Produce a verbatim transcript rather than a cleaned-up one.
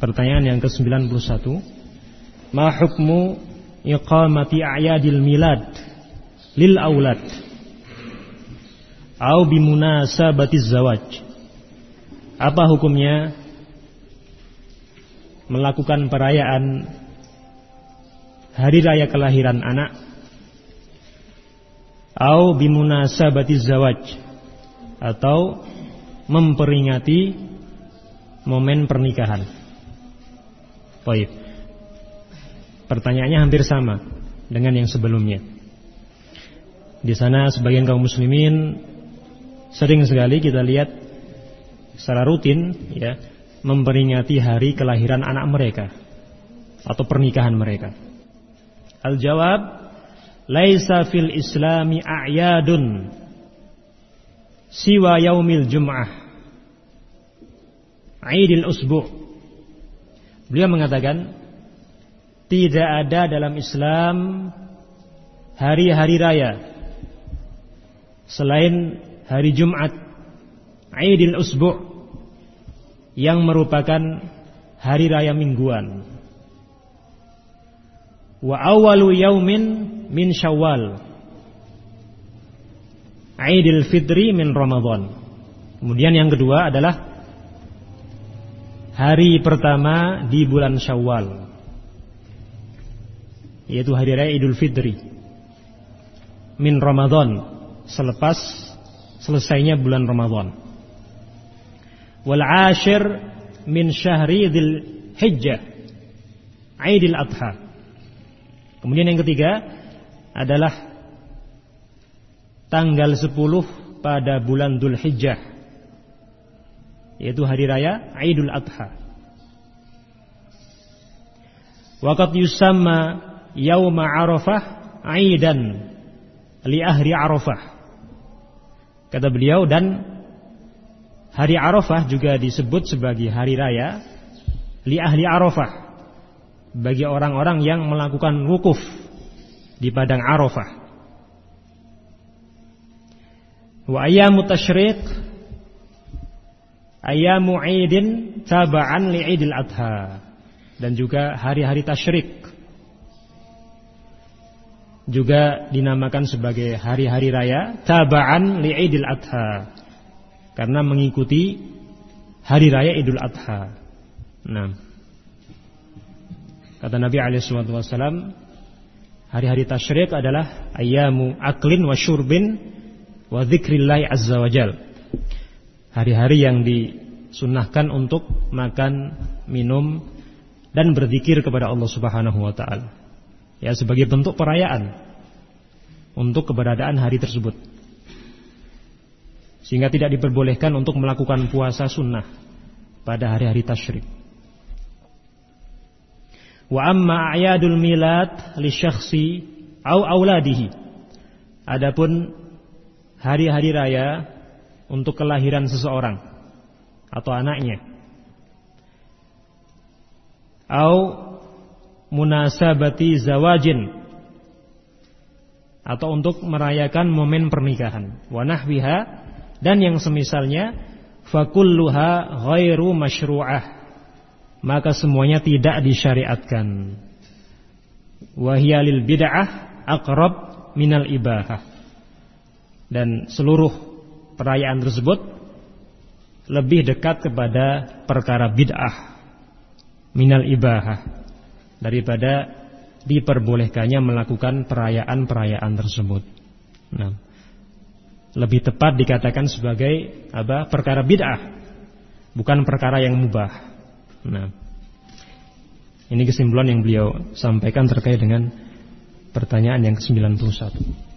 Pertanyaan yang ke sembilan puluh satu. Ma hukmu iqamati a'yadil milad lil aulad au bimunasabatiz zawaj? Apa hukumnya melakukan perayaan hari raya kelahiran anak au bimunasabatiz zawaj, atau memperingati momen pernikahan? Baik. Pertanyaannya hampir sama dengan yang sebelumnya. Di sana sebagian kaum muslimin sering sekali kita lihat secara rutin ya, memperingati hari kelahiran anak mereka atau pernikahan mereka. Al-jawab, laisa fil islami a'yadun siwa yaumil jum'ah Aidil usbu'. Beliau mengatakan, tidak ada dalam Islam hari-hari raya selain hari Jumat, Aidil usbu', yang merupakan hari raya mingguan. Wa awalu yaumin min Syawal, Aidil fitri min Ramadan. Kemudian yang kedua adalah hari pertama di bulan Syawal, yaitu hari raya Idul Fitri min Ramadan, selepas selesainya bulan Ramadan. Wal ashir min syahri dzil hijjah, Aidil Adha. Kemudian yang ketiga adalah tanggal sepuluh pada bulan Dzul Hijjah, yaitu hari raya Aidul Adha. Waqad yusamma yauma Arafah aidan li ahli Arafah. Kata beliau, dan hari Arafah juga disebut sebagai hari raya li ahli Arafah, bagi orang-orang yang melakukan wukuf di padang Arafah. Wa ayyamu tasyriq ayyamu Aidin taba'an li Aidil Adha. Dan juga hari-hari tasyrik juga dinamakan sebagai hari-hari raya taba'an li Aidil Adha, karena mengikuti hari raya Idul Adha. Nah, kata Nabi alaihi wasallam, hari-hari tasyrik adalah ayyamu aklin wa syurbin wa dzikrillahi azza wajal, hari-hari yang disunnahkan untuk makan, minum, dan berzikir kepada Allah Subhanahu wa taala, ya, sebagai bentuk perayaan untuk keberadaan hari tersebut. Sehingga tidak diperbolehkan untuk melakukan puasa sunnah pada hari-hari tasyrik. Wa amma a'yadul milad li syakhsi au auladihi. Adapun hari-hari raya untuk kelahiran seseorang atau anaknya, au munasabati zawajin, atau untuk merayakan momen pernikahan, wa nahwiha, dan yang semisalnya, fakulluha ghairu masyru'ah, maka semuanya tidak disyariatkan. Wa hiya lil bid'ah aqrab minal ibahah, dan seluruh perayaan tersebut lebih dekat kepada perkara bid'ah minal ibahah, daripada diperbolehkannya melakukan perayaan-perayaan tersebut. Nah, lebih tepat dikatakan sebagai apa? Perkara bid'ah, bukan perkara yang mubah. Nah, ini kesimpulan yang beliau sampaikan terkait dengan pertanyaan yang ke sembilan puluh satu.